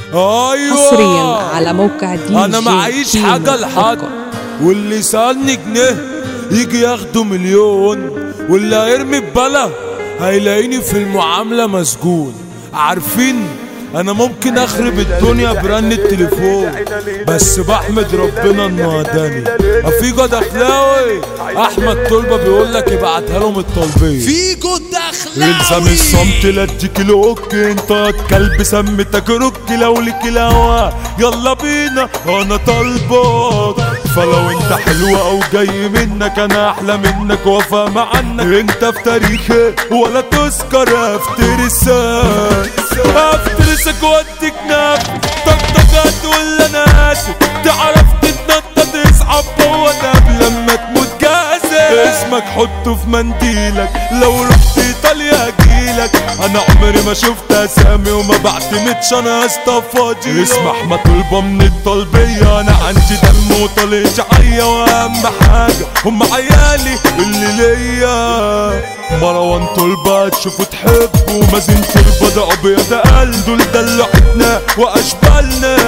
حصريا على موقع دي جي انا معيش حاجة لحد، واللي سألني جنيه يجي ياخده مليون، واللي هيرمي ببلا هيلاقيني في المعاملة مسجون. عارفين انا ممكن اخرب الدنيا برن التليفون، بس بحمد ربنا انه هداني. افيجو دخلاوي احمد طلبة بيقولك ابعتها لهم الطلبية. فيجو دخلاوي الزم الصمت لا اديك الهوك، انت كلب سمتك روك لو ليك الهوا يلا بينا انا طالبك. فلو انت حلوة او جاي منك انا احلى منك وافهم عنك. انت في تاريخي ولا تذكر افترسك واديك نفس طقطقات ولا انا اسف. تعرف تتنطط تصعب هو ده لما تموت جازف. اسمك حطه في منديلك لو رحت ايطاليا هجيلك. انا عمري ما شفت اسامي وما بعتمدش انا اصطفاجي. اسم احمد طلبة من الطلبية، انا عندي دم وطلع شعية، واهم حاجة هم عيالي اللي ليا. مروان طلبة تشوفوا تحبوا، مازن طلبة ده ابيض قلب، دول دلعتنا واشبالنا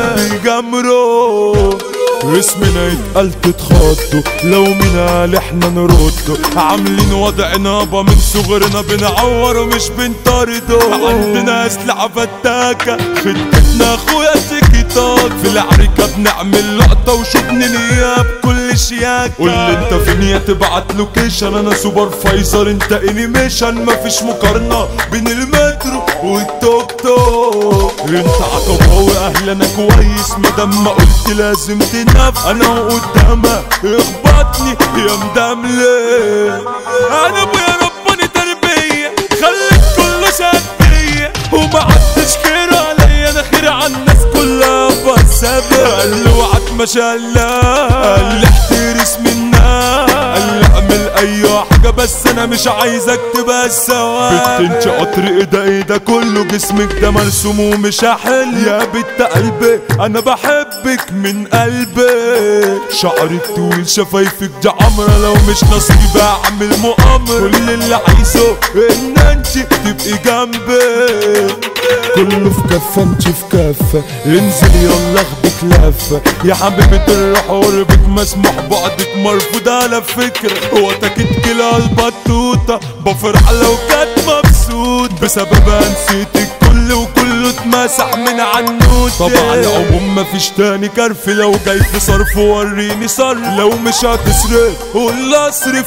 بيجمروا. اسمنا يتقال تتخطوا لو مين قال احنا نردوا. عاملين وضعنا يابا من صغرنا بنعور ومش بنطردوا. عندنا اسلحة فتاكة خدتنا اخويا تيكي توك. في العركة بنعمل لقطة وشوفني نياب كل شياكة. قول لي انت فين يا تبعت لوكيشن، انا سوبر فايزر انت انيميشن. مفيش مقارنة بين المترو والتوك توك. انت عقباوي اهل انا كويس، مادام ما قلت لازم تنام. انا قدامك اخبطني يا مدملي. انا ابويا رباني تربية خلت كله شدية، وما عدتش خير عليا انا خير على الناس كلها. بس قال له وعد ما شاء الله، قال لي احترس منا، قال لي اعمل اي حاجة بس انا مش عايزك تبقى السوا. بنت قطر ايده كله جسمك ده مرسوم ومش هحل. يا بنت قلبي انا بحبك من قلبي. شعرك طويل شفايفك دي عمرة، لو مش نصيبي اعمل مؤامرة. كل اللي عايزه ان انت تبقي جنبي. كله في كفة انت في كفة، انزل يلا اخدك لفة. يا حبيبة الروح قربك مسموح بعدك مرفوض على فكرة. هو تاكد كلا البطوطة بفرح لو كانت مبسوط، بسببها نسيتك وكله اتمسح من عنوتي. طبعا العموم مفيش تاني كرف، لو جاي في صرف وريني صرف. لو مش هتصرف قول اصرف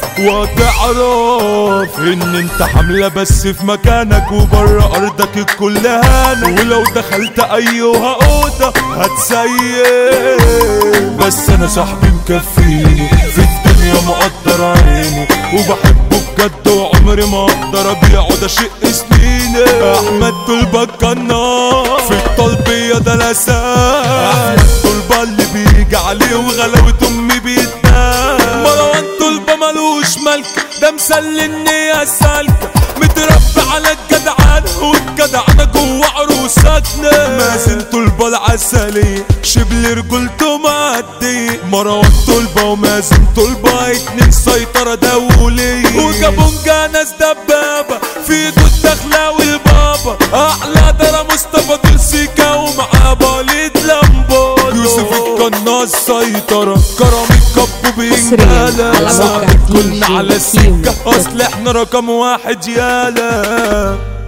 وهتعرف ان انت حاملة بس في مكانك وبره ارضك الكل هانك. ولو دخلت ايوها اوضة هتسيب، بس انا صاحبي مكفيني في الدنيا مقدر عيني، وبحبه بجد وعمري ما اقدر ابيعه ده شيء سنيني. احمد طلبة القناص في الطلبية ده الاساس. احمد طلبة اللي بيجي عليه وغلاوة امي بيتنام. مروان طلبة ملوش ملك ده مسلني يا سالكة، متربي على الجدعان والجدعنة جوه عروساتنا. مازن طلبة العسلية شبل رجولته معدية. مروان طلبة ومازن طلبة اتنين سيطرة دولية، وجابونجا ناس دبابة في ايده الدخلاوي البابا. احلى درا مصطفى دلسيكا ومعاه باليد لامبو. يوسف القناص سيطرة كرم الكب بينجالة. ساعدك كلنا على السكة اصل احنا رقم واحد يالا.